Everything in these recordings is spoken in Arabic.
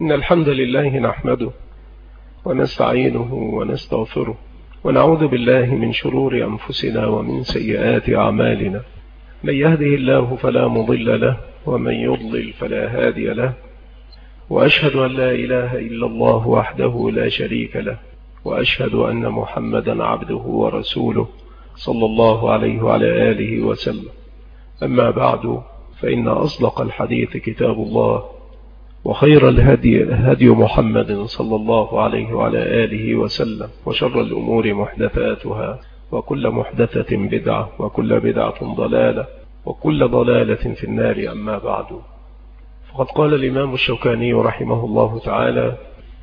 إن الحمد لله نحمده ونستعينه ونستغفره ونعوذ بالله من شرور أنفسنا ومن سيئات أعمالنا. من يهده الله فلا مضل له ومن يضلل فلا هادي له، وأشهد أن لا إله إلا الله وحده لا شريك له، وأشهد أن محمدا عبده ورسوله صلى الله عليه وعلى آله وسلم. أما بعد، فإن أصدق الحديث كتاب الله، وخير الهدي هدي محمد صلى الله عليه وعلى آله وسلم، وشر الأمور محدثاتها، وكل محدثة بدعة، وكل بدعة ضلالة، وكل ضلالة في النار. أما بعد، فقد قال الإمام الشوكاني رحمه الله تعالى: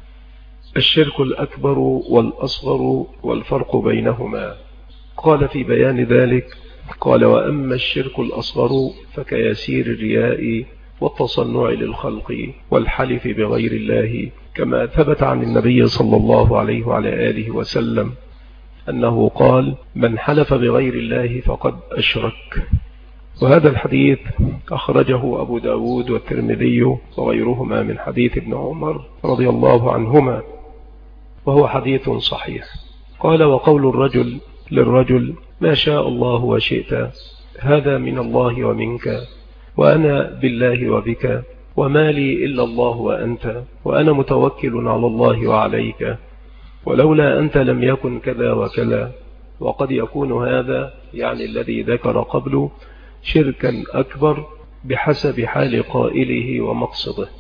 الشرك الأكبر والأصغر والفرق بينهما. قال في بيان ذلك، قال: وأما الشرك الأصغر فكيسير الرياء والتصنع للخلق والحلف بغير الله، كما ثبت عن النبي صلى الله عليه وعلى آله وسلم أنه قال: من حلف بغير الله فقد أشرك. وهذا الحديث أخرجه أبو داود والترمذي وغيرهما من حديث ابن عمر رضي الله عنهما، وهو حديث صحيح. قال: وقول الرجل للرجل: ما شاء الله وشئت، هذا من الله ومنك، وأنا بالله وبك، وما لي إلا الله وأنت، وأنا متوكل على الله وعليك، ولولا أنت لم يكن كذا وكذا. وقد يكون هذا، يعني الذي ذكر قبله، شركا أكبر بحسب حال قائله ومقصده.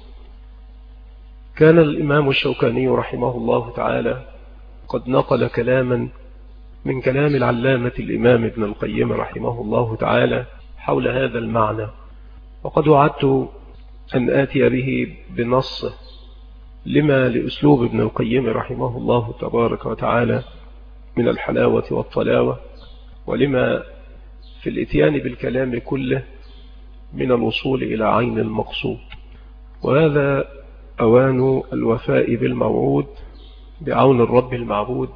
كان الإمام الشوكاني رحمه الله تعالى قد نقل كلاما من كلام العلامة الإمام ابن القيم رحمه الله تعالى حول هذا المعنى، وقد وعدت أن آتي به بنصه، لما لأسلوب ابن القيم رحمه الله تبارك وتعالى من الحلاوة والطلاوة، ولما في الاتيان بالكلام كله من الوصول إلى عين المقصود. وهذا أوان الوفاء بالموعود بعون الرب المعبود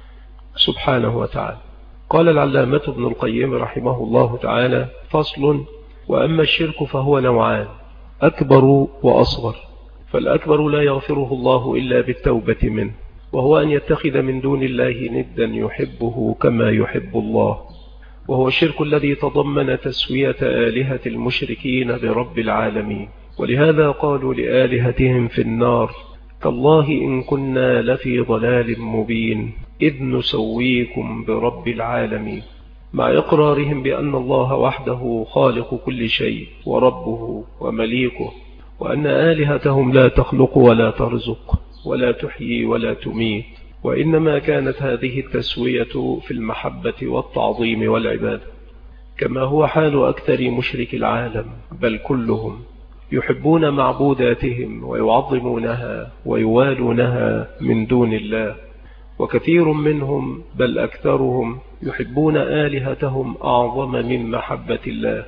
سبحانه وتعالى. قال العلامة ابن القيم رحمه الله تعالى: فصل: وأما الشرك فهو نوعان، أكبر وأصغر. فالأكبر لا يغفره الله إلا بالتوبة منه، وهو أن يتخذ من دون الله ندا يحبه كما يحب الله، وهو الشرك الذي تضمن تسوية آلهة المشركين برب العالمين. ولهذا قالوا لآلهتهم في النار: تالله إن كنا لفي ضلال مبين إذ نسويكم برب العالمين، مع إقرارهم بأن الله وحده خالق كل شيء وربه ومليكه، وأن آلهتهم لا تخلق ولا ترزق ولا تحيي ولا تميت، وإنما كانت هذه التسوية في المحبة والتعظيم والعبادة، كما هو حال أكثر مشرك العالم، بل كلهم يحبون معبوداتهم ويعظمونها ويوالونها من دون الله. وكثير منهم، بل أكثرهم، يحبون آلهتهم أعظم من محبة الله،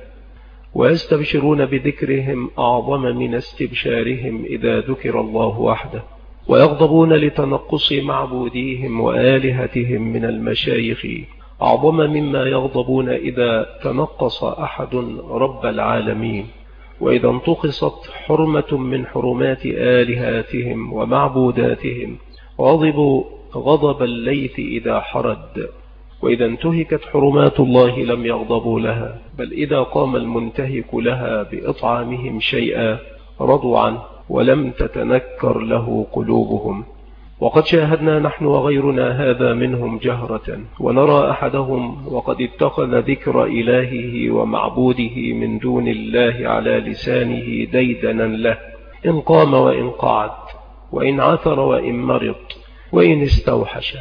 ويستبشرون بذكرهم أعظم من استبشارهم إذا ذكر الله وحده، ويغضبون لتنقص معبوديهم وآلهتهم من المشايخ أعظم مما يغضبون إذا تنقص أحد رب العالمين، وإذا انتقصت حرمة من حرمات آلهاتهم ومعبوداتهم غضبوا غضب الليث إذا حرد، وإذا انتهكت حرمات الله لم يغضبوا لها، بل إذا قام المنتهك لها بإطعامهم شيئا رضوا عنه ولم تتنكر له قلوبهم. وقد شاهدنا نحن وغيرنا هذا منهم جهرة، ونرى أحدهم وقد اتخذ ذكر إلهه ومعبوده من دون الله على لسانه ديدنا له، إن قام وإن قعد، وإن عثر وإن مرض، وإن استوحش.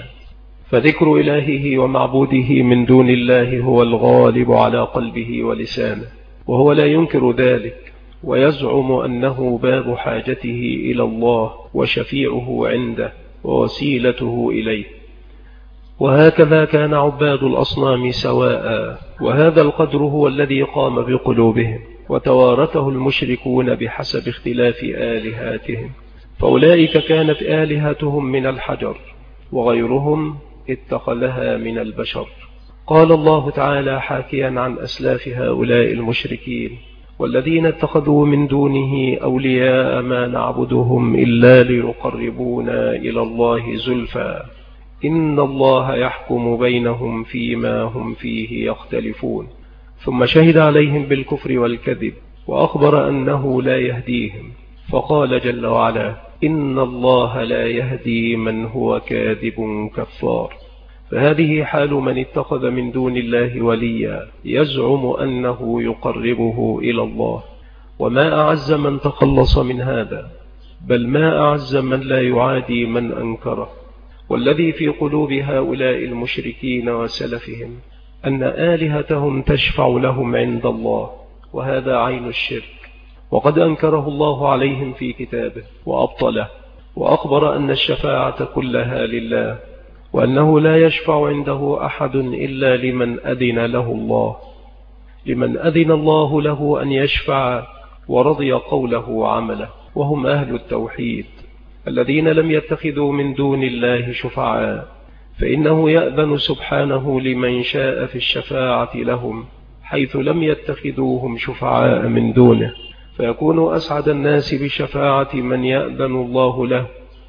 فذكر إلهه ومعبوده من دون الله هو الغالب على قلبه ولسانه، وهو لا ينكر ذلك، ويزعم أنه باب حاجته إلى الله وشفيعه عنده ووسيلته إليه. وهكذا كان عباد الأصنام سواء، وهذا القدر هو الذي قام بقلوبهم، وتوارثه المشركون بحسب اختلاف آلهاتهم، فأولئك كانت آلهتهم من الحجر، وغيرهم اتخذها من البشر. قال الله تعالى حاكيا عن أسلاف هؤلاء المشركين: والذين اتخذوا من دونه أولياء ما نعبدهم إلا ليقربونا إلى الله زلفى إن الله يحكم بينهم فيما هم فيه يختلفون. ثم شهد عليهم بالكفر والكذب وأخبر أنه لا يهديهم، فقال جل وعلا: إن الله لا يهدي من هو كاذب كفار. فهذه حال من اتخذ من دون الله وليا يزعم أنه يقربه إلى الله. وما أعز من تخلص من هذا، بل ما أعز من لا يعادي من أنكره. والذي في قلوب هؤلاء المشركين وسلفهم أن آلهتهم تشفع لهم عند الله، وهذا عين الشرك، وقد أنكره الله عليهم في كتابه وأبطله، وأخبر أن الشفاعة كلها لله، وأنه لا يشفع عنده أحد إلا لمن أذن له الله، لمن أذن الله له أن يشفع ورضي قوله عمله، وهم أهل التوحيد الذين لم يتخذوا من دون الله شفعاء، فإنه يأذن سبحانه لمن شاء في الشفاعة لهم حيث لم يتخذوهم شفعاء من دونه، فيكون أسعد الناس بشفاعة من يأذن الله له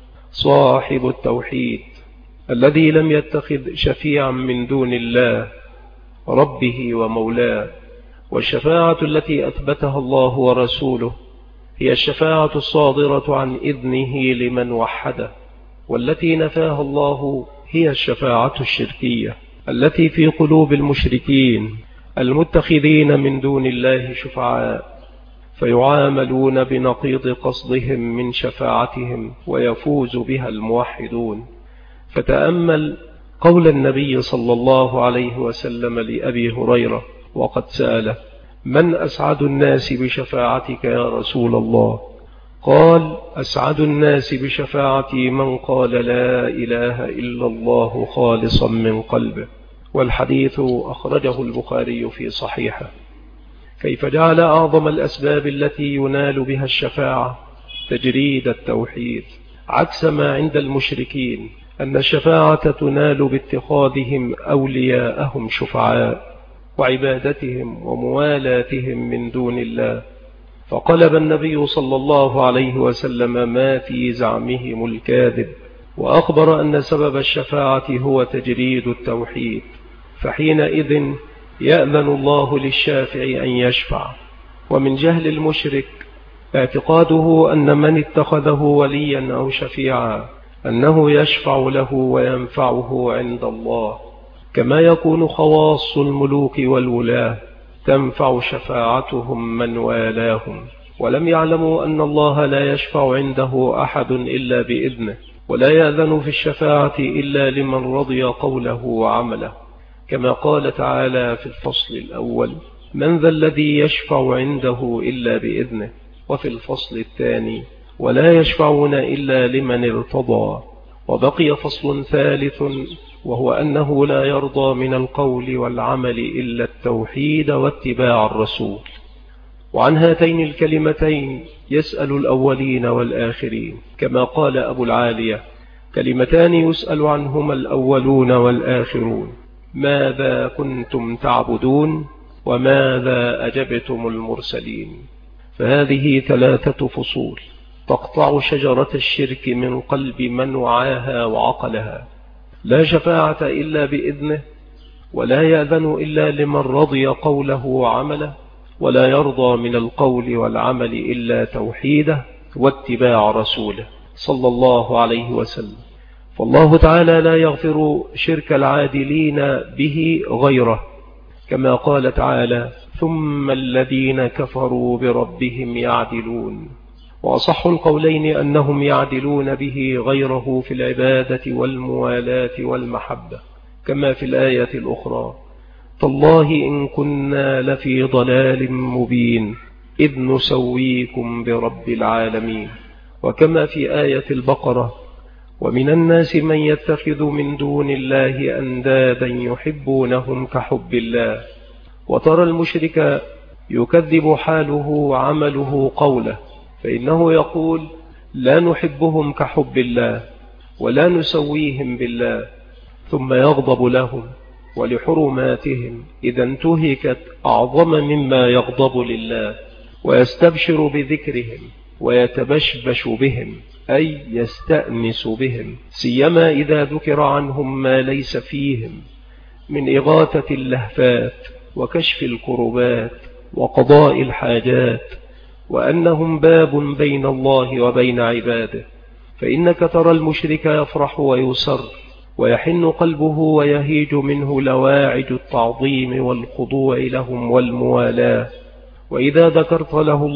صاحب التوحيد الذي لم يتخذ شفيعا من دون الله ربه ومولاه. والشفاعة التي أثبتها الله ورسوله هي الشفاعة الصادرة عن إذنه لمن وحده، والتي نفاها الله هي الشفاعة الشركية التي في قلوب المشركين المتخذين من دون الله شفعاء، فيعاملون بنقيض قصدهم من شفاعتهم ويفوز بها الموحدون. فتأمل قول النبي صلى الله عليه وسلم لأبي هريرة وقد سأله: من أسعد الناس بشفاعتك يا رسول الله؟ قال: أسعد الناس بشفاعتي من قال لا إله إلا الله خالصا من قلبه. والحديث أخرجه البخاري في صحيحه. كيف جعل أعظم الأسباب التي ينال بها الشفاعة تجريد التوحيد، عكس ما عند المشركين أن الشفاعة تنال باتخاذهم أولياءهم شفعاء وعبادتهم وموالاتهم من دون الله. فقلب النبي صلى الله عليه وسلم ما في زعمهم الكاذب، وأخبر أن سبب الشفاعة هو تجريد التوحيد، فحينئذ يأذن الله للشافع أن يشفع. ومن جهل المشرك اعتقاده أن من اتخذه وليا أو شفيعا أنه يشفع له وينفعه عند الله، كما يكون خواص الملوك والولاة تنفع شفاعتهم من والاهم، ولم يعلموا أن الله لا يشفع عنده أحد إلا بإذنه، ولا يأذن في الشفاعة إلا لمن رضي قوله وعمله، كما قال تعالى في الفصل الأول: من ذا الذي يشفع عنده إلا بإذنه، وفي الفصل الثاني: ولا يشفعون إلا لمن ارتضى. وبقي فصل ثالث، وهو أنه لا يرضى من القول والعمل إلا التوحيد واتباع الرسول. وعن هاتين الكلمتين يسأل الأولين والآخرين، كما قال أبو العالية: كلمتان يسأل عنهما الأولون والآخرون: ماذا كنتم تعبدون؟ وماذا أجبتم المرسلين؟ فهذه 3 فصول تقطع شجرة الشرك من قلب من وعاها وعقلها. لا شفاعة إلا بإذنه، ولا يأذن إلا لمن رضي قوله وعمله، ولا يرضى من القول والعمل إلا توحيده واتباع رسوله صلى الله عليه وسلم. فالله تعالى لا يغفر شرك العادلين به غيره، كما قال تعالى: ثم الذين كفروا بربهم يعدلون. وأصح القولين أنهم يعدلون به غيره في العبادة والموالاة والمحبة، كما في الآية الأخرى: تالله إن كنا لفي ضلال مبين إذ نسويكم برب العالمين، وكما في آية البقرة: ومن الناس من يتخذ من دون الله أندادا يحبونهم كحب الله. وترى المشرك يكذب حاله وعمله قوله، فإنه يقول: لا نحبهم كحب الله ولا نسويهم بالله، ثم يغضب لهم ولحرماتهم إذا انتهكت أعظم مما يغضب لله، ويستبشر بذكرهم ويتبشبش بهم، أي يستأنس بهم، سيما إذا ذكر عنهم ما ليس فيهم من إغاثة اللهفات وكشف الكربات وقضاء الحاجات، وأنهم باب بين الله وبين عباده. فإنك ترى المشرك يفرح ويسر ويحن قلبه ويهيج منه لواعج التعظيم والخضوع لهم والموالاة، وإذا ذكرت له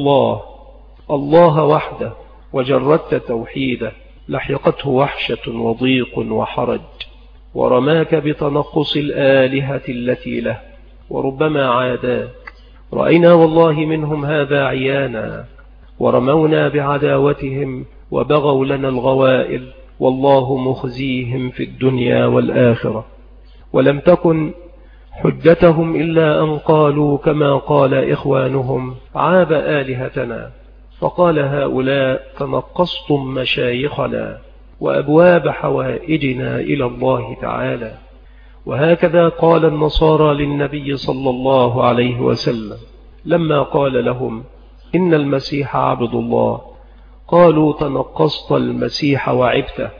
الله وحده وجردت توحيده لحقته وحشة وضيق وحرج، ورماك بتنقص الآلهة التي له، وربما عاداك. رأينا والله منهم هذا عيانا، ورمونا بعداوتهم وبغوا لنا الغوائل، والله مخزيهم في الدنيا والآخرة. ولم تكن حجتهم إلا أن قالوا كما قال إخوانهم: عاب آلهتنا. فقال هؤلاء: تنقصتم مشايخنا وأبواب حوائجنا إلى الله تعالى. وهكذا قال النصارى للنبي صلى الله عليه وسلم لما قال لهم: إن المسيح عبد الله، قالوا: تنقصت المسيح وعبته.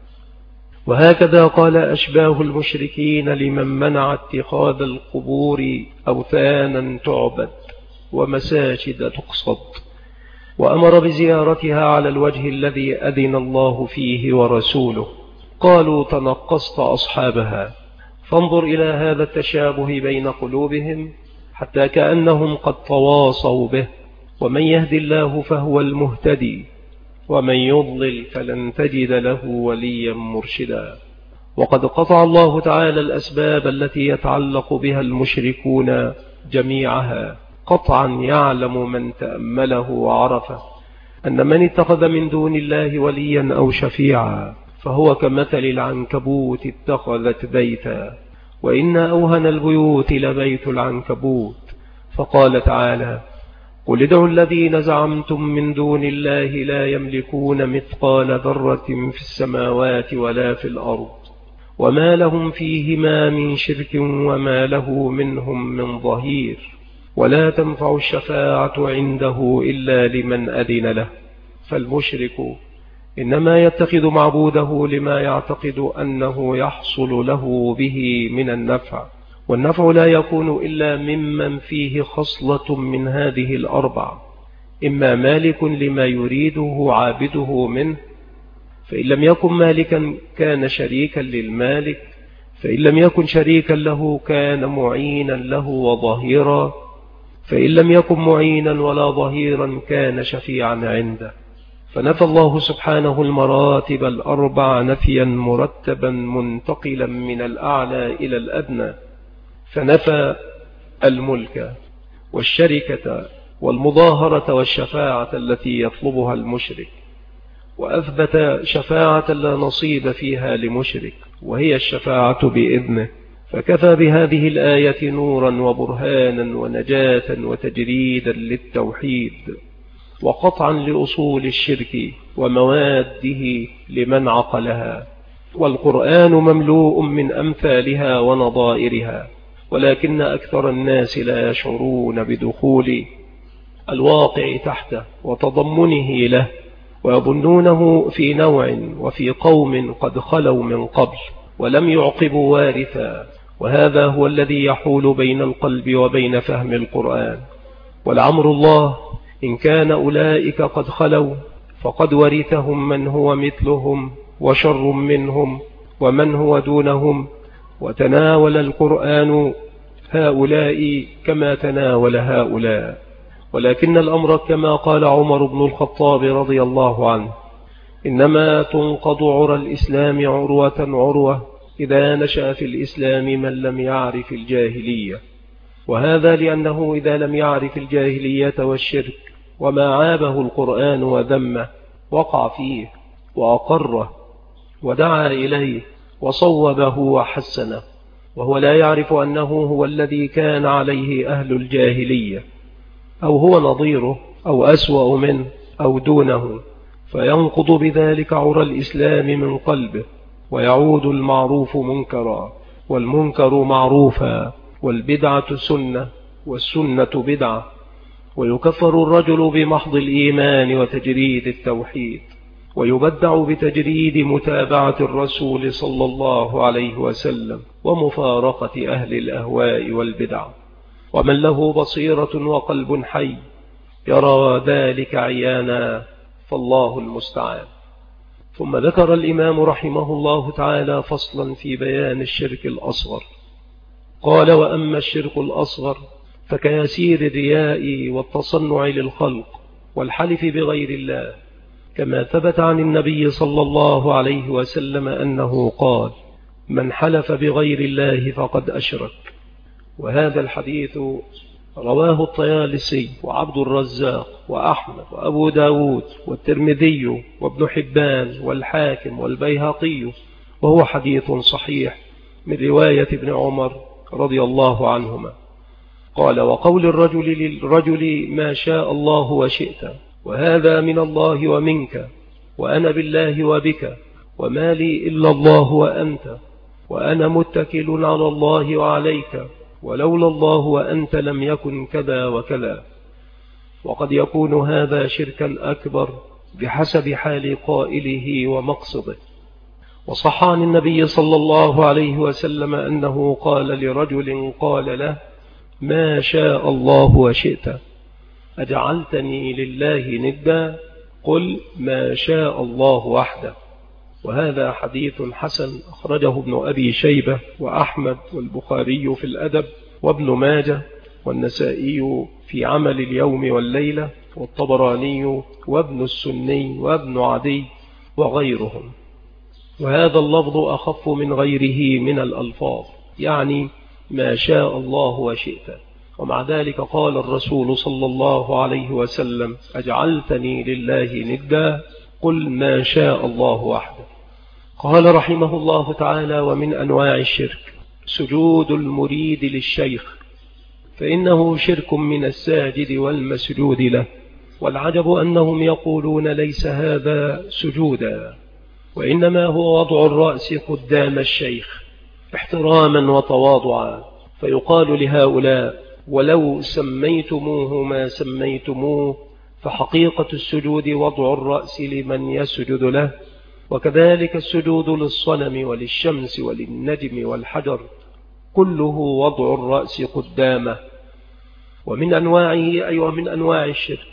وهكذا قال أشباه المشركين لمن منع اتخاذ القبور أوثانا تعبد ومساجد تقصد، وأمر بزيارتها على الوجه الذي أذن الله فيه ورسوله، قالوا: تنقصت أصحابها. فانظر إلى هذا التشابه بين قلوبهم حتى كأنهم قد تواصوا به. ومن يهد الله فهو المهتدي، ومن يضلل فلن تجد له وليا مرشدا. وقد قطع الله تعالى الأسباب التي يتعلق بها المشركون جميعها قطعا يعلم من تأمله وعرفه أن من اتخذ من دون الله وليا أو شفيعا فهو كمثل العنكبوت اتخذت بيتا، وإن أوهن البيوت لبيت العنكبوت. فقال تعالى: قل ادعوا الذين زعمتم من دون الله لا يملكون مثقال ذرة في السماوات ولا في الأرض، وما لهم فيهما من شرك وما له منهم من ظهير، ولا تنفع الشفاعة عنده إلا لمن أذن له. فالمشرك إنما يتخذ معبوده لما يعتقد أنه يحصل له به من النفع، والنفع لا يكون إلا ممن فيه خصلة من هذه الأربع: إما مالك لما يريده عابده منه، فإن لم يكن مالكا كان شريكا للمالك، فإن لم يكن شريكا له كان معينا له وظهيرا، فإن لم يكن معينا ولا ظهيرا كان شفيعا عنده. فنفى الله سبحانه المراتب الأربع نفيا مرتبا منتقلا من الأعلى إلى الأدنى، فنفى الملك والشركة والمظاهرة والشفاعة التي يطلبها المشرك، وأثبت شفاعة لا نصيب فيها لمشرك، وهي الشفاعة بإذنه. فكفى بهذه الآية نورا وبرهانا ونجاة وتجريدا للتوحيد، وقطعا لأصول الشرك ومواده لمن عقلها. والقرآن مملوء من أمثالها ونظائرها، ولكن أكثر الناس لا يشعرون بدخول الواقع تحته وتضمنه له، ويظنونه في نوع وفي قوم قد خلوا من قبل ولم يعقبوا وارثا، وهذا هو الذي يحول بين القلب وبين فهم القرآن. ولعمر الله إن كان أولئك قد خلوا فقد ورثهم من هو مثلهم وشر منهم ومن هو دونهم، وتناول القرآن هؤلاء كما تناول هؤلاء. ولكن الأمر كما قال عمر بن الخطاب رضي الله عنه: إنما تنقض عرى الإسلام عروة عروة إذا نشأ في الإسلام من لم يعرف الجاهلية. وهذا لأنه إذا لم يعرف الجاهلية والشرك وما عابه القرآن وذمه وقع فيه وأقره ودعا إليه وصوبه وحسنه، وهو لا يعرف أنه هو الذي كان عليه أهل الجاهلية، أو هو نظيره أو أسوأ منه أو دونه، فينقض بذلك عرى الإسلام من قلبه، ويعود المعروف منكرا والمنكر معروفا، والبدعة سنة والسنة بدعة، ويكفر الرجل بمحض الإيمان وتجريد التوحيد، ويبدع بتجريد متابعة الرسول صلى الله عليه وسلم ومفارقة أهل الأهواء والبدع. ومن له بصيرة وقلب حي يرى ذلك عيانا، فالله المستعان. ثم ذكر الإمام رحمه الله تعالى فصلا في بيان الشرك الأصغر. قال: وأما الشرك الأصغر فكيسير الرياء والتصنع للخلق والحلف بغير الله، كما ثبت عن النبي صلى الله عليه وسلم أنه قال: من حلف بغير الله فقد أشرك. وهذا الحديث رواه الطيالسي وعبد الرزاق وأحمد وأبو داود والترمذي وابن حبان والحاكم والبيهقي، وهو حديث صحيح من رواية ابن عمر رضي الله عنهما. قال: وقول الرجل للرجل ما شاء الله وشئت، وهذا من الله ومنك، وأنا بالله وبك، وما لي إلا الله وأنت، وأنا متكل على الله وعليك، ولولا الله وأنت لم يكن كذا وكذا. وقد يكون هذا شركا أكبر بحسب حال قائله ومقصده. وصح عن النبي صلى الله عليه وسلم أنه قال لرجل قال له: ما شاء الله وشئت، أجعلتني لله ندا؟ قل ما شاء الله وحده. وهذا حديث حسن أخرجه ابن أبي شيبة وأحمد والبخاري في الأدب وابن ماجه والنسائي في عمل اليوم والليلة والطبراني وابن السني وابن عدي وغيرهم. وهذا اللفظ أخف من غيره من الألفاظ، يعني ما شاء الله وشئت. ومع ذلك قال الرسول صلى الله عليه وسلم: أجعلتني لله ندا؟ قل ما شاء الله وحده. قال رحمه الله تعالى: ومن أنواع الشرك سجود المريد للشيخ، فإنه شرك من الساجد والمسجود له. والعجب أنهم يقولون ليس هذا سجودا، وإنما هو وضع الرأس قدام الشيخ احتراما وتواضعا. فيقال لهؤلاء: ولو سميتموه ما سميتموه، فحقيقة السجود وضع الرأس لمن يسجد له. وكذلك السجود للصنم وللشمس وللنجم والحجر كله وضع الرأس قدامه. ومن أنواعه أي ومن أنواع الشرك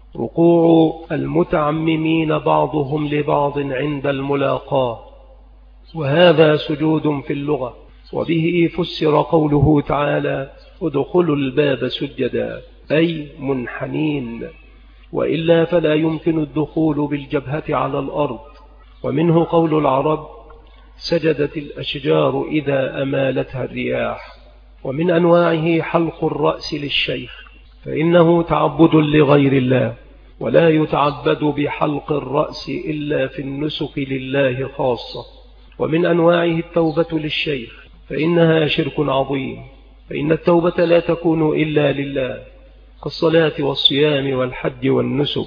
وقوع المتعممين بعضهم لبعض عند الملاقاة، وهذا سجود في اللغة. وبه فسر قوله تعالى: ادخلوا الباب سجدا، أي منحنين، وإلا فلا يمكن الدخول بالجبهة على الأرض. ومنه قول العرب: سجدت الأشجار إذا أمالتها الرياح. ومن أنواعه حلق الرأس للشيخ، فإنه تعبد لغير الله، ولا يتعبد بحلق الرأس إلا في النسك لله خاصة. ومن أنواعه التوبة للشيخ، فإنها شرك عظيم، فإن التوبة لا تكون إلا لله، كالصلاة والصيام والحج والنسك،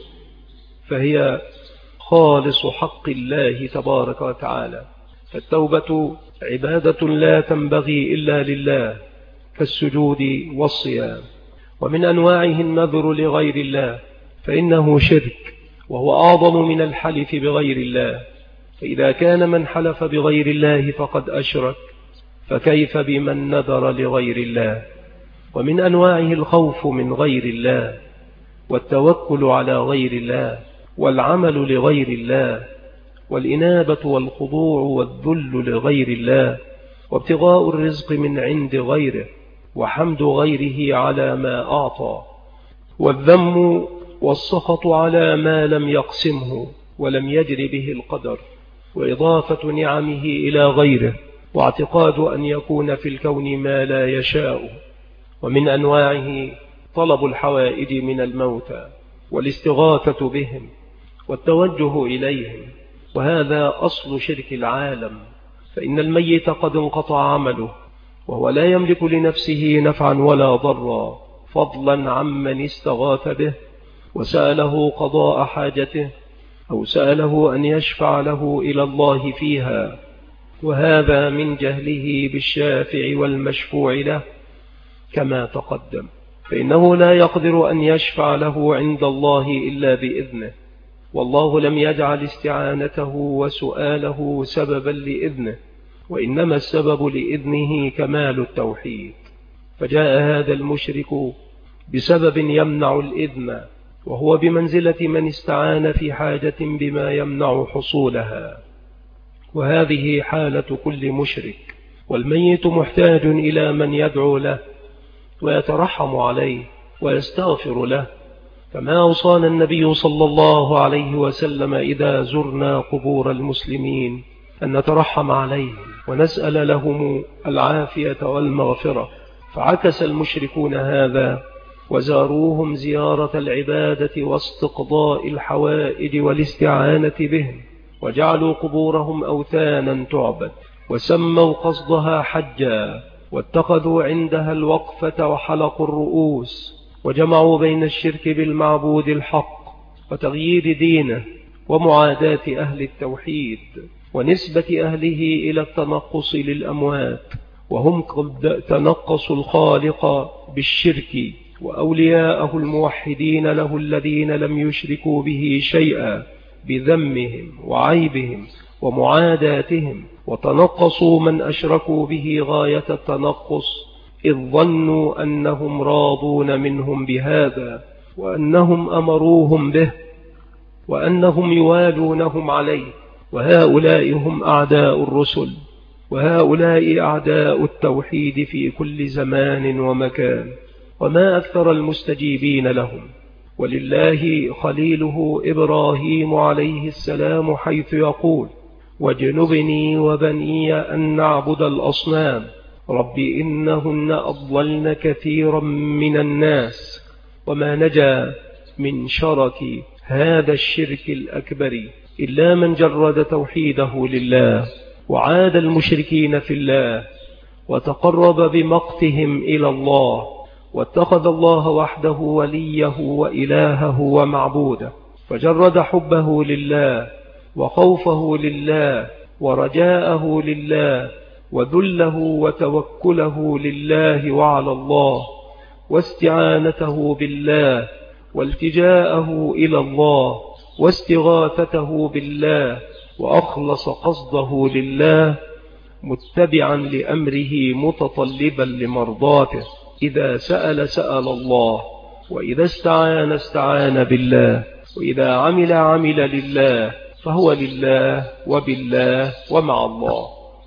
فهي خالص حق الله تبارك وتعالى. فالتوبة عبادة لا تنبغي إلا لله، كالسجود والصيام. ومن أنواعه النذر لغير الله، فإنه شرك، وهو أعظم من الحلف بغير الله. فإذا كان من حلف بغير الله فقد أشرك، فكيف بمن نذر لغير الله؟ ومن أنواعه الخوف من غير الله، والتوكل على غير الله، والعمل لغير الله، والإنابة والخضوع والذل لغير الله، وابتغاء الرزق من عند غيره، وحمد غيره على ما أعطى، والذم والسخط على ما لم يقسمه ولم يجر به القدر، وإضافة نعمه إلى غيره، واعتقاد أن يكون في الكون ما لا يشاء. ومن أنواعه طلب الحوائج من الموتى، والاستغاثة بهم، والتوجه إليهم، وهذا أصل شرك العالم. فإن الميت قد انقطع عمله، وهو لا يملك لنفسه نفعا ولا ضرا، فضلا عمن استغاث به وسأله قضاء حاجته، أو سأله أن يشفع له إلى الله فيها، وهذا من جهله بالشافع والمشفوع له كما تقدم. فإنه لا يقدر أن يشفع له عند الله إلا بإذنه، والله لم يجعل استعانته وسؤاله سببا لإذنه، وإنما السبب لإذنه كمال التوحيد. فجاء هذا المشرك بسبب يمنع الإذن، وهو بمنزلة من استعان في حاجة بما يمنع حصولها، وهذه حالة كل مشرك. والميت محتاج إلى من يدعو له ويترحم عليه ويستغفر له، كما أوصانا النبي صلى الله عليه وسلم إذا زرنا قبور المسلمين أن نترحم عليهم ونسأل لهم العافية والمغفرة. فعكس المشركون هذا وزاروهم زيارة العبادة واستقضاء الحوائج والاستعانة بهم، وجعلوا قبورهم أوثانا تعبد، وسموا قصدها حجا، واتخذوا عندها الوقفة وحلقوا الرؤوس، وجمعوا بين الشرك بالمعبود الحق وتغيير دينه ومعاداة أهل التوحيد ونسبة أهله إلى التنقص للأموات، وهم قد تنقصوا الخالق بالشرك وأولياءه الموحدين له الذين لم يشركوا به شيئا بذمهم وعيبهم ومعاداتهم، وتنقصوا من أشركوا به غاية التنقص، إذ ظنوا أنهم راضون منهم بهذا، وأنهم أمروهم به، وأنهم يوالونهم عليه. وهؤلاء هم أعداء الرسل، وهؤلاء أعداء التوحيد في كل زمان ومكان، وما أكثر المستجيبين لهم. ولله خليله إبراهيم عليه السلام حيث يقول: واجنبني وبني أن نعبد الأصنام رب إنهن أضللن كثيرا من الناس، وما نجا من شرك هذا الشرك الأكبر إلا من جرد توحيده لله وعاد المشركين في الله، وتقرب بمقتهم إلى الله، واتخذ الله وحده وليه وإلهه ومعبوده، فجرد حبه لله وخوفه لله ورجاءه لله وذله وتوكله لله وعلى الله، واستعانته بالله والتجاءه إلى الله واستغاثته بالله، وأخلص قصده لله متبعا لأمره متطلبا لمرضاته. إذا سأل سأل الله، وإذا استعان استعان بالله، وإذا عمل لله، فهو لله وبالله ومع الله.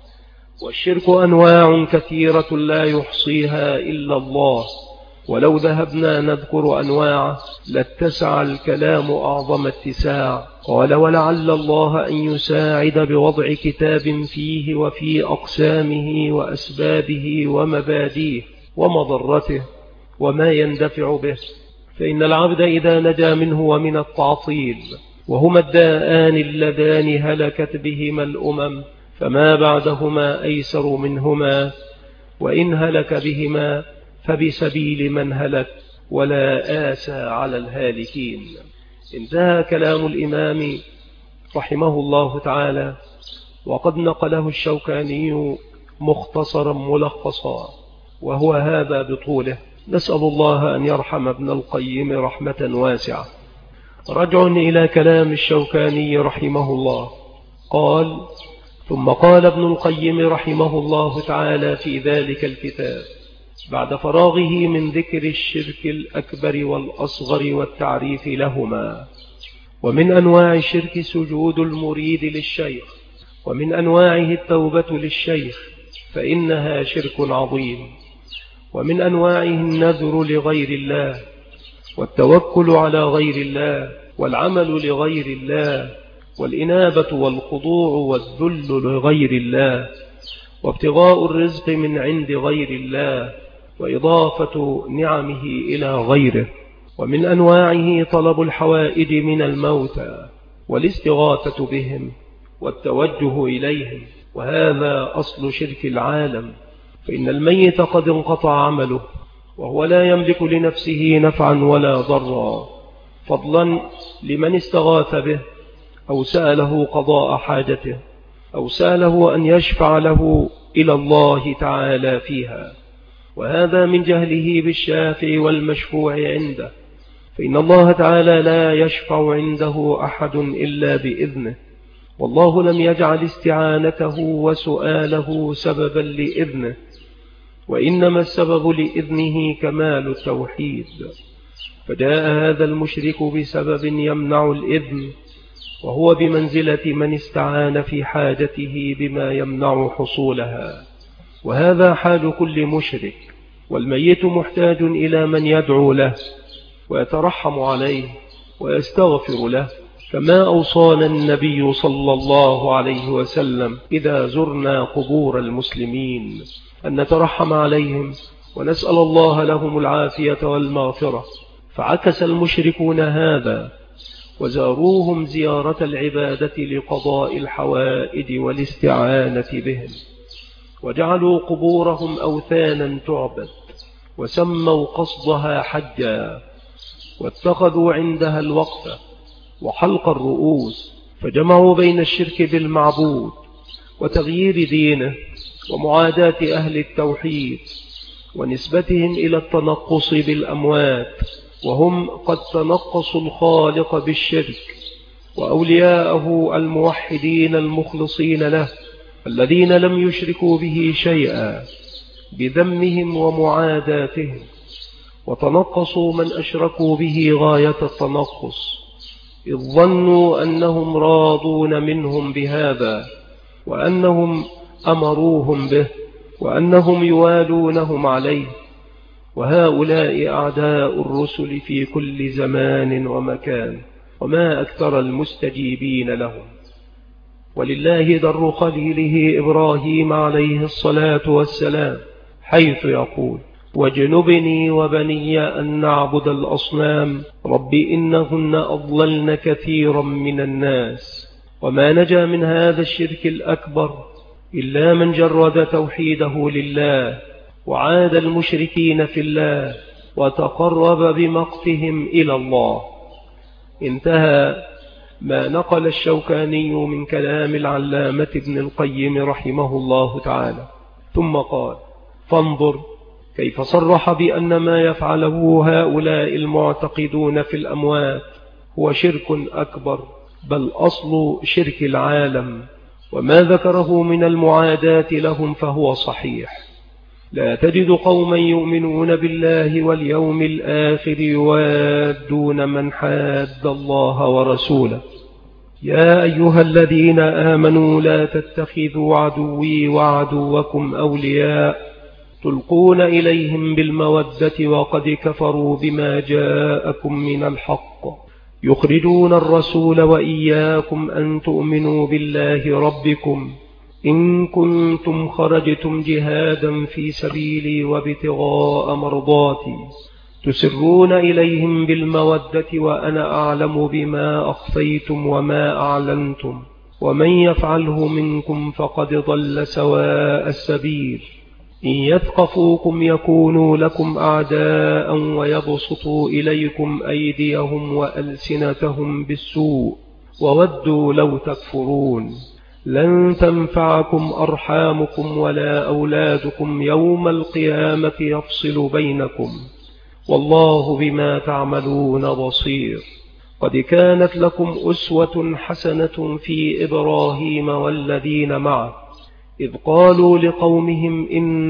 والشرك أنواع كثيرة لا يحصيها إلا الله، ولو ذهبنا نذكر أنواع لاتسع الكلام أعظم اتساع. قال: ولعل الله أن يساعد بوضع كتاب فيه وفي أقسامه وأسبابه ومبادئه ومضرته وما يندفع به، فإن العبد إذا نجا منه ومن التعطيل، وهما الداءان اللذان هلكت بهما الأمم، فما بعدهما أيسر منهما، وإن هلك بهما فبسبيل من هلك، ولا آسى على الهالكين. انتهى كلام الإمام رحمه الله تعالى، وقد نقله الشوكاني مختصرا ملخصا، وهو هذا بطوله. نسأل الله أن يرحم ابن القيم رحمة واسعة. رجع إلى كلام الشوكاني رحمه الله. قال: ثم قال ابن القيم رحمه الله تعالى في ذلك الكتاب بعد فراغه من ذكر الشرك الأكبر والأصغر والتعريف لهما: ومن أنواع الشرك سجود المريد للشيخ، ومن أنواعه التوبة للشيخ فإنها شرك عظيم، ومن أنواعه النذر لغير الله، والتوكل على غير الله، والعمل لغير الله، والإنابة والخضوع والذل لغير الله، وابتغاء الرزق من عند غير الله، وإضافة نعمه إلى غيره. ومن أنواعه طلب الحوائج من الموتى، والاستغاثة بهم، والتوجه إليهم، وهذا أصل شرك العالم، فإن الميت قد انقطع عمله، وهو لا يملك لنفسه نفعا ولا ضرا، فضلا لمن استغاث به أو سأله قضاء حاجته، أو سأله أن يشفع له إلى الله تعالى فيها. وهذا من جهله بالشافع والمشفوع عنده، فإن الله تعالى لا يشفع عنده أحد إلا بإذنه، والله لم يجعل استعانته وسؤاله سببا لإذنه، وإنما السبب لإذنه كمال التوحيد. فجاء هذا المشرك بسبب يمنع الإذن، وهو بمنزلة من استعان في حاجته بما يمنع حصولها، وهذا حال كل مشرك. والميت محتاج إلى من يدعو له ويترحم عليه ويستغفر له، كما أوصانا النبي صلى الله عليه وسلم إذا زرنا قبور المسلمين أن نترحم عليهم ونسأل الله لهم العافية والمغفرة. فعكس المشركون هذا وزاروهم زيارة العبادة لقضاء الحوائج والاستعانة بهم، وجعلوا قبورهم أوثانا تعبد، وسموا قصدها حجا، واتخذوا عندها الوقفة وحلق الرؤوس، فجمعوا بين الشرك بالمعبود وتغيير دينه ومعاداة أهل التوحيد ونسبتهم إلى التنقص بالأموات، وهم قد تنقصوا الخالق بالشرك، وأولياءه الموحدين المخلصين له الذين لم يشركوا به شيئا بذمهم ومعاداتهم، وتنقصوا من أشركوا به غاية التنقص، إذ ظنوا أنهم راضون منهم بهذا، وأنهم أمروهم به، وأنهم يوالونهم عليه. وهؤلاء أعداء الرسل في كل زمان ومكان، وما أكثر المستجيبين لهم. ولله در خليله إبراهيم عليه الصلاة والسلام، حيث يقول: واجنبني وبني أن نعبد الأصنام رب إنهن أضللن كثيرا من الناس. وما نجا من هذا الشرك الأكبر إلا من جرد توحيده لله وعاد المشركين في الله وتقرب بمقتهم إلى الله. انتهى ما نقل الشوكاني من كلام العلامة ابن القيم رحمه الله تعالى، ثم قال: فانظر كيف صرح بأن ما يفعله هؤلاء المعتقدون في الأموات هو شرك أكبر، بل أصل شرك العالم، وما ذكره من المعاداة لهم فهو صحيح. لا تجد قوما يؤمنون بالله واليوم الآخر يوادون من حاد الله ورسوله. يا أيها الذين آمنوا لا تتخذوا عدوي وعدوكم أولياء تلقون إليهم بالمودة وقد كفروا بما جاءكم من الحق يخرجون الرسول وإياكم أن تؤمنوا بالله ربكم إن كنتم خرجتم جهادا في سبيلي وابتغاء مرضاتي تسرون إليهم بالمودة وأنا أعلم بما أخفيتم وما أعلنتم ومن يفعله منكم فقد ضل سواء السبيل. إن يثقفوكم يكونوا لكم أعداء ويبسطوا إليكم أيديهم وألسنتهم بالسوء وودوا لو تكفرون. لن تنفعكم أرحامكم ولا أولادكم يوم القيامة يفصل بينكم والله بما تعملون بصير. قد كانت لكم أسوة حسنة في إبراهيم والذين معه إذ قالوا لقومهم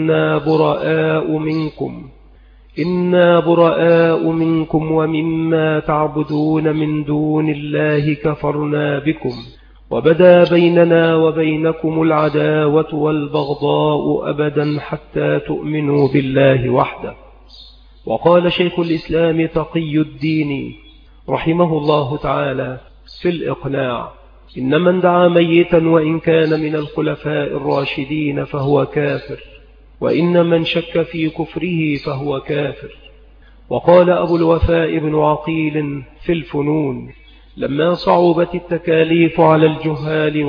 إنا براء منكم ومما تعبدون من دون الله كفرنا بكم وبدا بيننا وبينكم العداوة والبغضاء أبدا حتى تؤمنوا بالله وحده. وقال شيخ الإسلام تقي الدين رحمه الله تعالى في الإقناع: إن من دعا ميتا وإن كان من الخلفاء الراشدين فهو كافر، وإن من شك في كفره فهو كافر. وقال أبو الوفاء بن عقيل في الفنون لما صعبت التكاليف على الجهال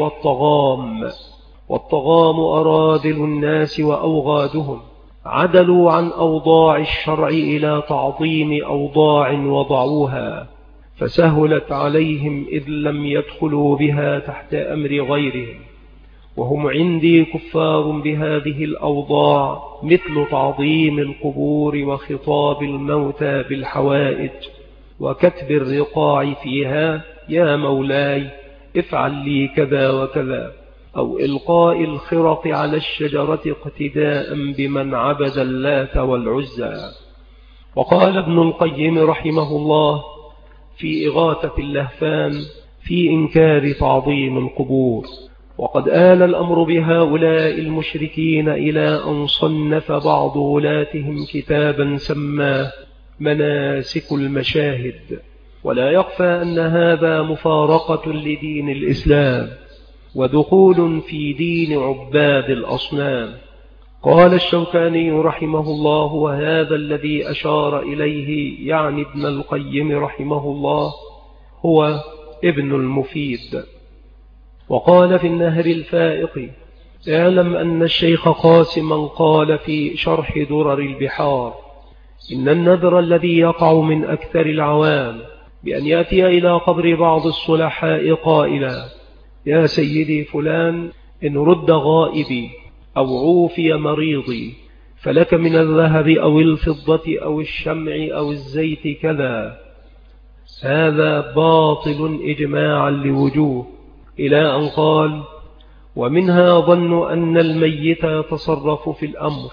والطغام أراذل الناس وأوغادهم عدلوا عن أوضاع الشرع إلى تعظيم أوضاع وضعوها فسهلت عليهم إذ لم يدخلوا بها تحت أمر غيرهم، وهم عندي كفار بهذه الأوضاع، مثل تعظيم القبور وخطاب الموتى بالحوائج وكتب الرقاع فيها: يا مولاي افعل لي كذا وكذا، أو إلقاء الخرط على الشجرة اقتداء بمن عبد اللات والعزى. وقال ابن القيم رحمه الله في إغاثة اللهفان في إنكار تعظيم القبور: وقد آل الأمر بهؤلاء المشركين إلى أن صنف بعض غلاتهم كتابا سماه مناسك المشاهد. ولا يخفى أن هذا مفارقة لدين الإسلام ودخول في دين عباد الأصنام. قال الشوكاني رحمه الله: وهذا الذي أشار إليه يعني ابن القيم رحمه الله هو ابن المفيد. وقال في النهر الفائق: اعلم أن الشيخ قاسما قال في شرح درر البحار: إن النذر الذي يقع من أكثر العوام بأن يأتي إلى قبر بعض الصلحاء قائلا: يا سيدي فلان، إن رد غائبي أو عوفي مريضي فلك من الذهب أو الفضة أو الشمع أو الزيت كذا. هذا باطل إجماعا لوجوه، إلى أن قال: ومنها ظن أن الميت يتصرف في الأمر،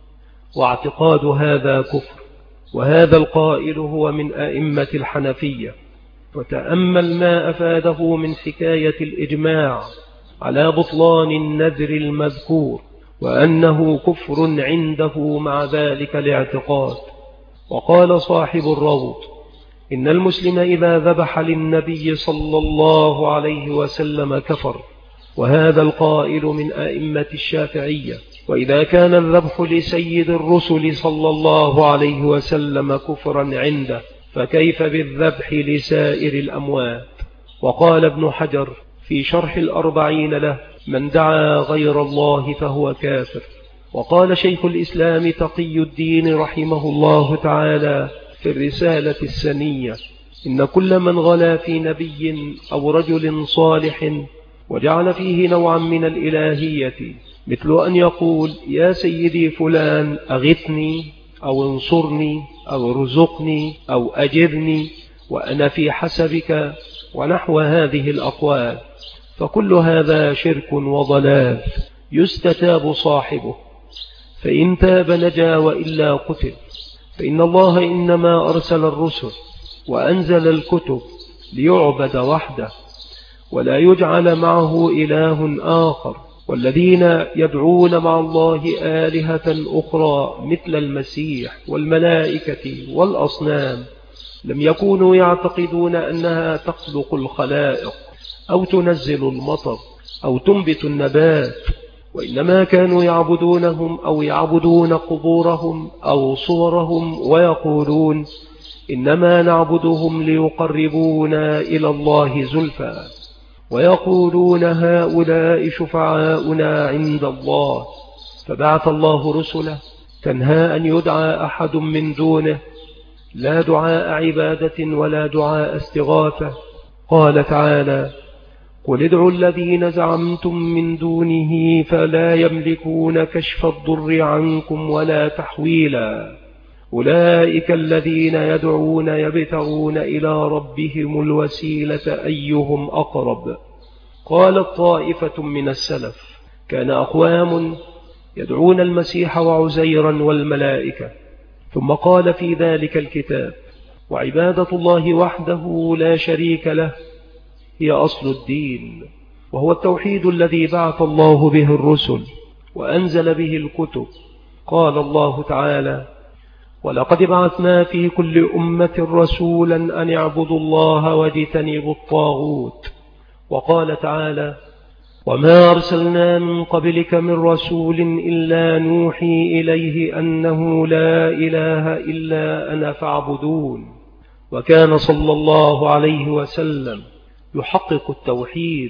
واعتقاد هذا كفر. وهذا القائل هو من أئمة الحنفية. وتأمل ما أفاده من حكاية الإجماع على بطلان النذر المذكور، وأنه كفر عنده مع ذلك الاعتقاد. وقال صاحب الروض: إن المسلم إذا ذبح للنبي صلى الله عليه وسلم كفر. وهذا القائل من أئمة الشافعية. وإذا كان الذبح لسيد الرسل صلى الله عليه وسلم كفرا عنده، فكيف بالذبح لسائر الأموات؟ وقال ابن حجر في شرح الأربعين له: من دعا غير الله فهو كافر. وقال شيخ الإسلام تقي الدين رحمه الله تعالى في الرسالة السنية: إن كل من غلا في نبي أو رجل صالح وجعل فيه نوعا من الإلهية، مثل أن يقول: يا سيدي فلان أغثني أو انصرني أو ارزقني أو أجرني وأنا في حسبك، ونحو هذه الأقوال، فكل هذا شرك وضلال يستتاب صاحبه، فإن تاب نجا وإلا قتل. فإن الله إنما أرسل الرسل وأنزل الكتب ليعبد وحده ولا يجعل معه إله آخر. والذين يدعون مع الله آلهة أخرى مثل المسيح والملائكة والأصنام لم يكونوا يعتقدون أنها تخلق الخلائق أو تنزل المطر أو تنبت النبات، وإنما كانوا يعبدونهم أو يعبدون قبورهم أو صورهم، ويقولون: إنما نعبدهم ليقربونا إلى الله زلفى، ويقولون: هؤلاء شفعاؤنا عند الله. فبعث الله رسله تنهى أن يدعى أحد من دونه، لا دعاء عبادة ولا دعاء استغاثة. قال تعالى: قل ادعوا الذين زعمتم من دونه فلا يملكون كشف الضر عنكم ولا تحويلا، أولئك الذين يدعون يبتغون إلى ربهم الوسيلة أيهم أقرب. قالت طائفة من السلف: كان أقوام يدعون المسيح وعزيرا والملائكة. ثم قال في ذلك الكتاب: وعبادة الله وحده لا شريك له هي أصل الدين، وهو التوحيد الذي بعث الله به الرسل وأنزل به الكتب. قال الله تعالى: ولقد بعثنا في كل أمة رسولا أن اعبدوا الله واجتنبوا الطاغوت. وقال تعالى: وما أرسلنا من قبلك من رسول إلا نوحي إليه أنه لا إله إلا أنا فاعبدون. وكان صلى الله عليه وسلم يحقق التوحيد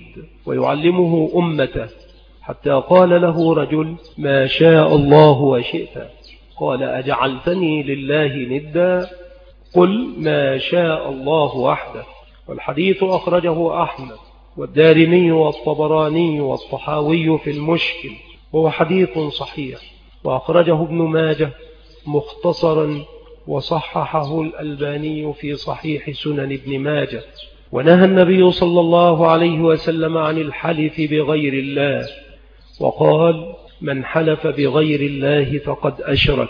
ويعلمه أمته، حتى قال له رجل: ما شاء الله وشئت. قال: أجعلتني لله ندا؟ قل ما شاء الله وحده. والحديث أخرجه أحمد والدارمي والطبراني والطحاوي في المشكل، وهو حديث صحيح، وأخرجه ابن ماجه مختصرا، وصححه الألباني في صحيح سنن ابن ماجه. ونهى النبي صلى الله عليه وسلم عن الحلف بغير الله، وقال: من حلف بغير الله فقد أشرك.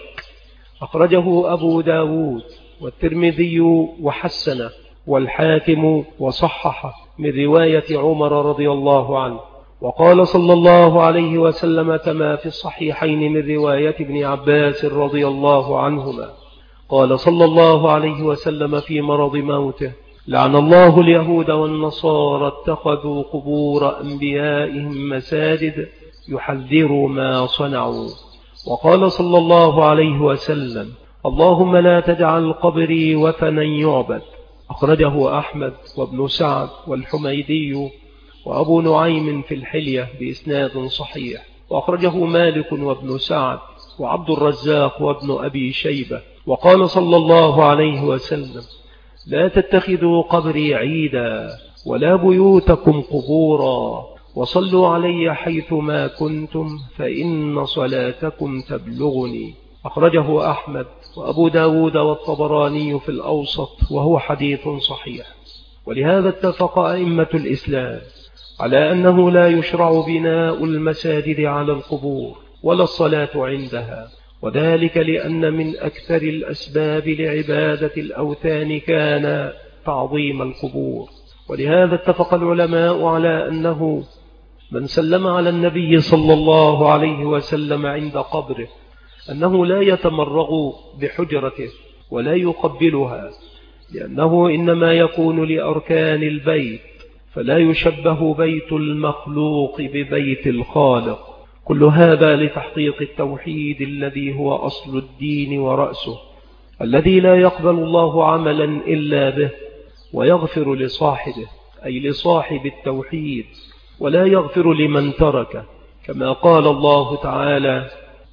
أخرجه أبو داود والترمذي وحسنه، والحاكم وصححه من رواية عمر رضي الله عنه. وقال صلى الله عليه وسلم كما في الصحيحين من رواية ابن عباس رضي الله عنهما، قال صلى الله عليه وسلم في مرض موته: لعن الله اليهود والنصارى اتخذوا قبور أنبيائهم مساجد يحذروا ما صنعوا. وقال صلى الله عليه وسلم: اللهم لا تجعل قبري وثنا يعبد. أخرجه أحمد وابن سعد والحميدي وأبو نعيم في الحلية بإسناد صحيح. وأخرجه مالك وابن سعد وعبد الرزاق وابن أبي شيبة. وقال صلى الله عليه وسلم: لا تتخذوا قبري عيدا ولا بيوتكم قبورا، وصلوا علي حيثما كنتم فإن صلاتكم تبلغني. أخرجه أحمد وأبو داود والطبراني في الأوسط، وهو حديث صحيح. ولهذا اتفق أئمة الإسلام على أنه لا يشرع بناء المساجد على القبور ولا الصلاة عندها، وذلك لأن من أكثر الأسباب لعبادة الأوثان كان تعظيم القبور. ولهذا اتفق العلماء على أنه من سلم على النبي صلى الله عليه وسلم عند قبره أنه لا يتمرغ بحجرته ولا يقبلها، لأنه إنما يكون لأركان البيت، فلا يشبه بيت المخلوق ببيت الخالق. كل هذا لتحقيق التوحيد الذي هو أصل الدين ورأسه، الذي لا يقبل الله عملا إلا به، ويغفر لصاحبه أي لصاحب التوحيد، ولا يغفر لمن تركه، كما قال الله تعالى: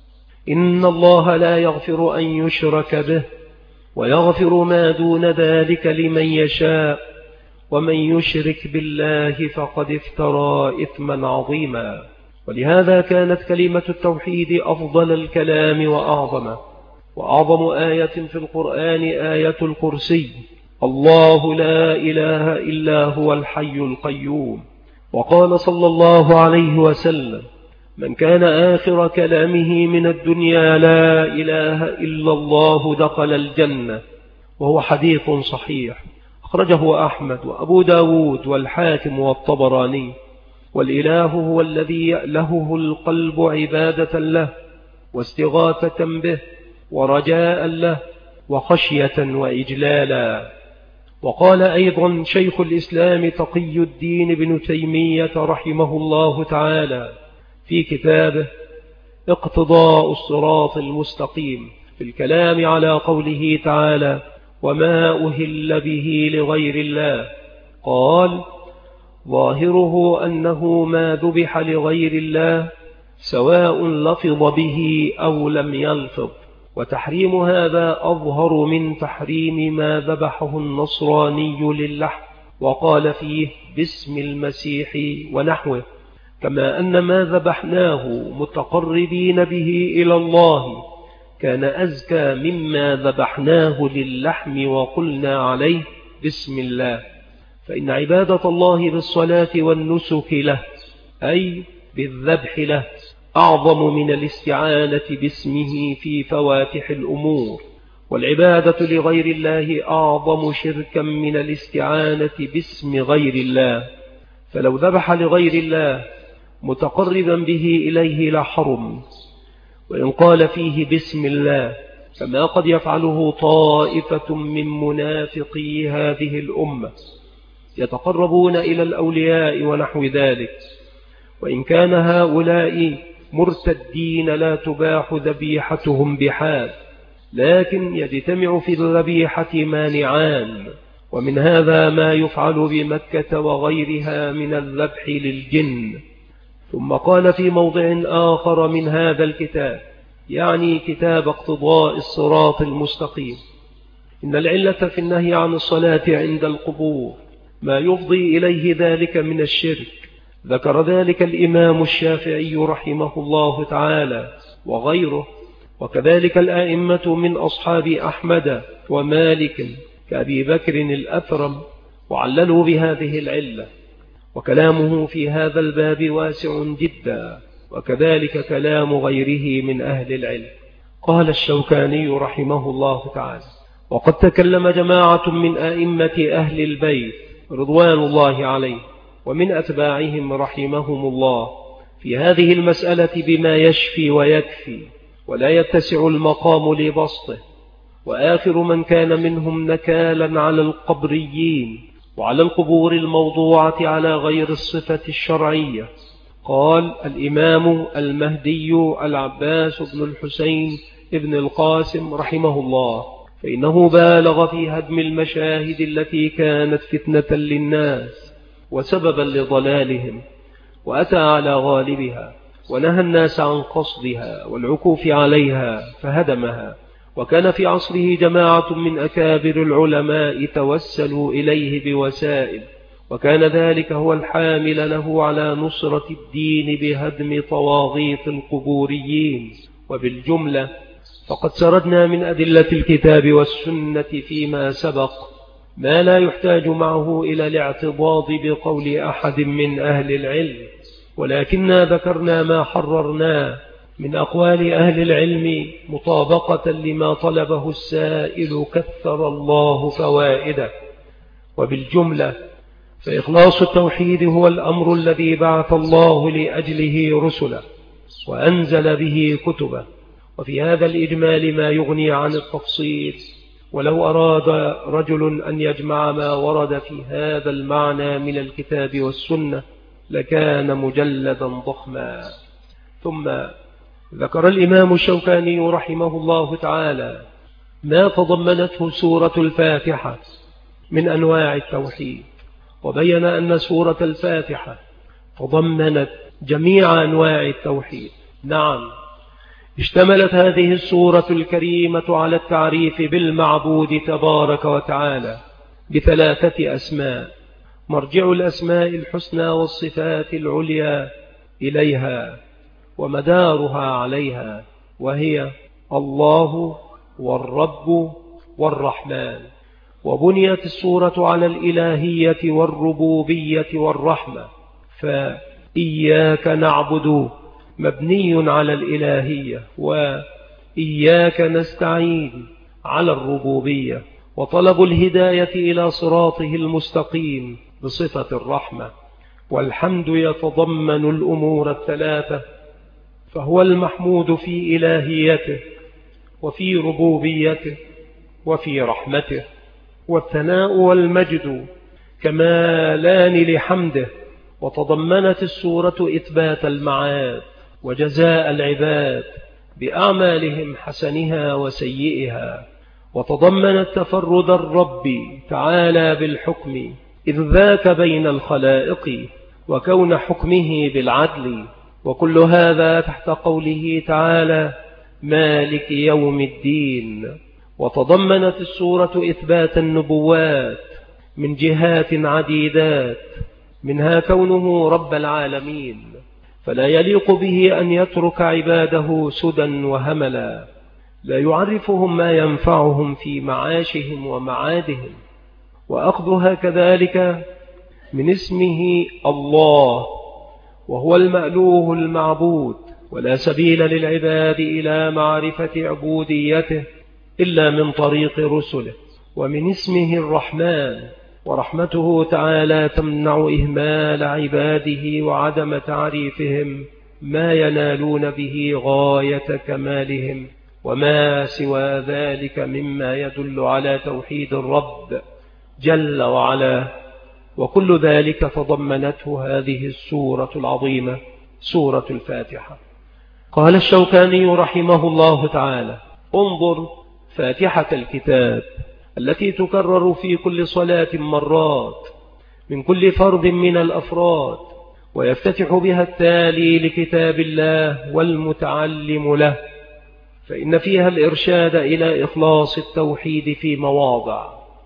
إن الله لا يغفر أن يشرك به ويغفر ما دون ذلك لمن يشاء ومن يشرك بالله فقد افترى إثما عظيما. ولهذا كانت كلمة التوحيد أفضل الكلام وأعظمه. وأعظم آية في القرآن آية الكرسي: الله لا إله إلا هو الحي القيوم. وقال صلى الله عليه وسلم: من كان آخر كلامه من الدنيا لا إله إلا الله دخل الجنة، وهو حديث صحيح. أخرجه أحمد وأبو داود والحاكم والطبراني. والإله هو الذي يألهه القلب عبادة له واستغاثة به ورجاء له وخشية وإجلالا. وقال أيضا شيخ الإسلام تقي الدين بن تيمية رحمه الله تعالى في كتابه اقتضاء الصراط المستقيم في الكلام على قوله تعالى: وما أهل به لغير الله، قال: ظاهره أنه ما ذبح لغير الله سواء لفظ به أو لم يلفظ، وتحريم هذا أظهر من تحريم ما ذبحه النصراني للحم، وقال فيه باسم المسيح ونحوه، كما أن ما ذبحناه متقربين به إلى الله كان أزكى مما ذبحناه للحم وقلنا عليه بسم الله. فإن عبادة الله بالصلاة والنسك له أي بالذبح له أعظم من الاستعانة باسمه في فواتح الأمور، والعبادة لغير الله أعظم شركا من الاستعانة باسم غير الله. فلو ذبح لغير الله متقربا به إليه لحرم، وإن قال فيه بسم الله كما قد يفعله طائفة من منافقي هذه الأمة يتقربون إلى الأولياء ونحو ذلك، وإن كان هؤلاء مرتدين لا تباح ذبيحتهم بحال، لكن يجتمع في الذبيحة مانعان، ومن هذا ما يفعل بمكة وغيرها من الذبح للجن. ثم قال في موضع آخر من هذا الكتاب، يعني كتاب اقتضاء الصراط المستقيم: إن العلة في النهي عن الصلاة عند القبور ما يفضي إليه ذلك من الشرك. ذكر ذلك الإمام الشافعي رحمه الله تعالى وغيره، وكذلك الآئمة من أصحاب أحمد ومالك كأبي بكر الأثرم، وعللوا بهذه العلة. وكلامه في هذا الباب واسع جدا، وكذلك كلام غيره من أهل العلم. قال الشوكاني رحمه الله تعالى: وقد تكلم جماعة من أئمة أهل البيت رضوان الله عليه ومن أتباعهم رحمهم الله في هذه المسألة بما يشفي ويكفي، ولا يتسع المقام لبسطه. وآخر من كان منهم نكالا على القبريين وعلى القبور الموضوعة على غير الصفة الشرعية قال الإمام المهدي العباس بن الحسين ابن القاسم رحمه الله، فإنه بالغ في هدم المشاهد التي كانت فتنة للناس وسببا لضلالهم، وأتى على غالبها ونهى الناس عن قصدها والعكوف عليها فهدمها. وكان في عصره جماعة من أكابر العلماء توسلوا إليه بوسائل، وكان ذلك هو الحامل له على نصرة الدين بهدم طواغيت القبوريين. وبالجملة فقد سردنا من أدلة الكتاب والسنة فيما سبق ما لا يحتاج معه إلى الاعتضاد بقول أحد من أهل العلم، ولكننا ذكرنا ما حررناه من أقوال أهل العلم مطابقة لما طلبه السائل كثر الله فوائده. وبالجملة فإخلاص التوحيد هو الأمر الذي بعث الله لأجله رسله وأنزل به كتبه، وفي هذا الإجمال ما يغني عن التفصيل. ولو أراد رجل أن يجمع ما ورد في هذا المعنى من الكتاب والسنة لكان مجلدا ضخما. ثم ذكر الإمام الشوكاني رحمه الله تعالى ما تضمنته سورة الفاتحة من أنواع التوحيد، وبين أن سورة الفاتحة تضمنت جميع أنواع التوحيد. نعم، اشتملت هذه السورة الكريمة على التعريف بالمعبود تبارك وتعالى بثلاثة أسماء، مرجع الأسماء الحسنى والصفات العليا إليها ومدارها عليها، وهي الله والرب والرحمن. وبنيت السورة على الإلهية والربوبية والرحمة، فإياك نعبد مبني على الإلهية، وإياك نستعين على الربوبية، وطلب الهداية إلى صراطه المستقيم بصفة الرحمة. والحمد يتضمن الأمور الثلاثة، فهو المحمود في إلهيته وفي ربوبيته وفي رحمته. والثناء والمجد كمالان لحمده. وتضمنت السورة إثبات المعاد وجزاء العباد بأعمالهم حسنها وسيئها، وتضمنت تفرد الرب تعالى بالحكم إذ ذاك بين الخلائق وكون حكمه بالعدل، وكل هذا تحت قوله تعالى مالك يوم الدين. وتضمنت السورة إثبات النبوات من جهات عديدات، منها كونه رب العالمين، فلا يليق به أن يترك عباده سدى وهملا، لا يعرفهم ما ينفعهم في معاشهم ومعادهم. وأخذها كذلك من اسمه الله، وهو المألوه المعبود، ولا سبيل للعباد إلى معرفة عبوديته إلا من طريق رسله. ومن اسمه الرحمن، ورحمته تعالى تمنع إهمال عباده وعدم تعريفهم ما ينالون به غاية كمالهم، وما سوى ذلك مما يدل على توحيد الرب جل وعلا. وكل ذلك تضمنته هذه السورة العظيمة سورة الفاتحة. قال الشوكاني رحمه الله تعالى: انظر فاتحة الكتاب التي تكرر في كل صلاة مرات من كل فرد من الأفراد، ويفتتح بها التالي لكتاب الله والمتعلم له، فإن فيها الإرشاد إلى إخلاص التوحيد في مواضع،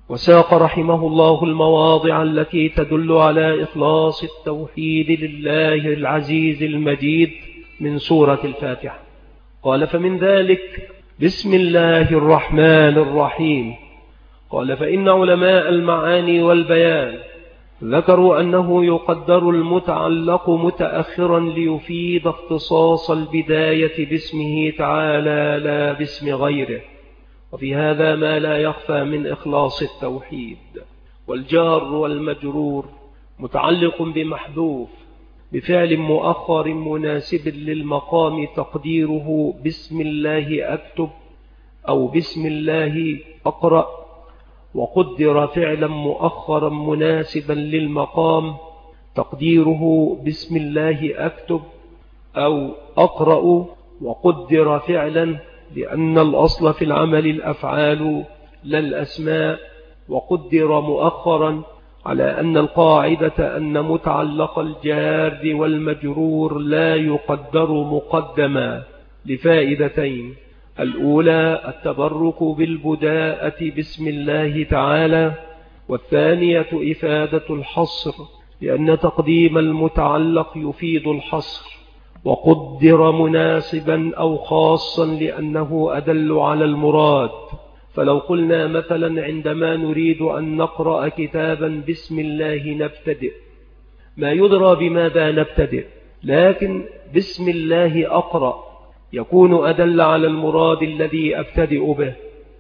وساق رحمه الله المواضع التي تدل على إخلاص التوحيد لله العزيز المجيد من سورة الفاتحة. قال: فمن ذلك بسم الله الرحمن الرحيم. قال: فإن علماء المعاني والبيان ذكروا أنه يقدر المتعلق متأخرا ليفيد اختصاص البداية باسمه تعالى لا باسم غيره، وفي هذا ما لا يخفى من إخلاص التوحيد. والجار والمجرور متعلق بمحذوف بفعل مؤخر مناسب للمقام تقديره بسم الله أكتب أو بسم الله أقرأ، وقدر فعلا مؤخرا مناسبا للمقام تقديره بسم الله أكتب أو أقرأ، وقدر فعلا لأن الأصل في العمل الأفعال لا الأسماء، وقدر مؤخرا على أن القاعدة أن متعلق الجار والمجرور لا يقدر مقدما لفائدتين: الأولى التبرك بالبداءة بسم الله تعالى، والثانية إفادة الحصر لأن تقديم المتعلق يفيد الحصر، وقدر مناسبا أو خاصا لأنه أدل على المراد. فلو قلنا مثلا عندما نريد أن نقرأ كتابا بسم الله نبتدئ، ما يدرى بماذا نبتدئ، لكن بسم الله أقرأ يكون أدل على المراد الذي أبتدئ به.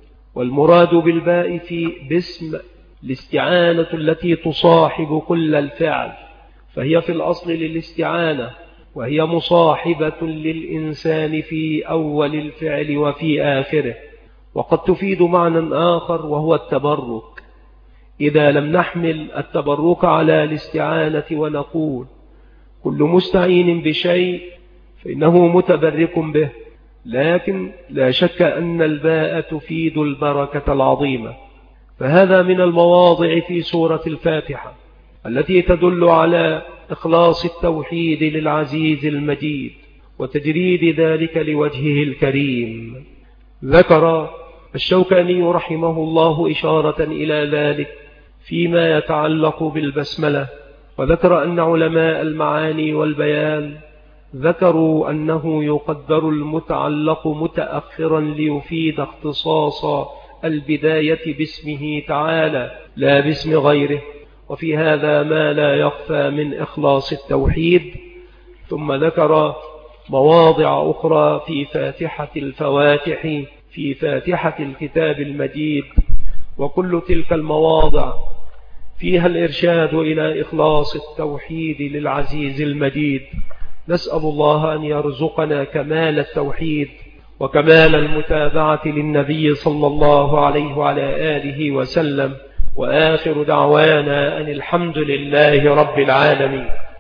والمراد بالباء في بسم الاستعانة التي تصاحب كل الفعل، فهي في الأصل للاستعانة، وهي مصاحبة للإنسان في أول الفعل وفي آخره. وقد تفيد معنى آخر وهو التبرك، إذا لم نحمل التبرك على الاستعانة ونقول كل مستعين بشيء فإنه متبرك به، لكن لا شك أن الباء تفيد البركة العظيمة. فهذا من المواضع في سورة الفاتحة التي تدل على إخلاص التوحيد للعزيز المجيد وتجريد ذلك لوجهه الكريم. ذكر الشوكاني رحمه الله إشارة إلى ذلك فيما يتعلق بالبسملة، وذكر أن علماء المعاني والبيان ذكروا أنه يقدر المتعلق متأخرا ليفيد اختصاص البداية باسمه تعالى لا باسم غيره، وفي هذا ما لا يخفى من إخلاص التوحيد. ثم ذكر مواضع أخرى في فاتحة الفواتح في فاتحة الكتاب المجيد، وكل تلك المواضع فيها الإرشاد إلى إخلاص التوحيد للعزيز المجيد. نسأل الله أن يرزقنا كمال التوحيد وكمال المتابعة للنبي صلى الله عليه وعلى آله وسلم، وآخر دعوانا أن الحمد لله رب العالمين.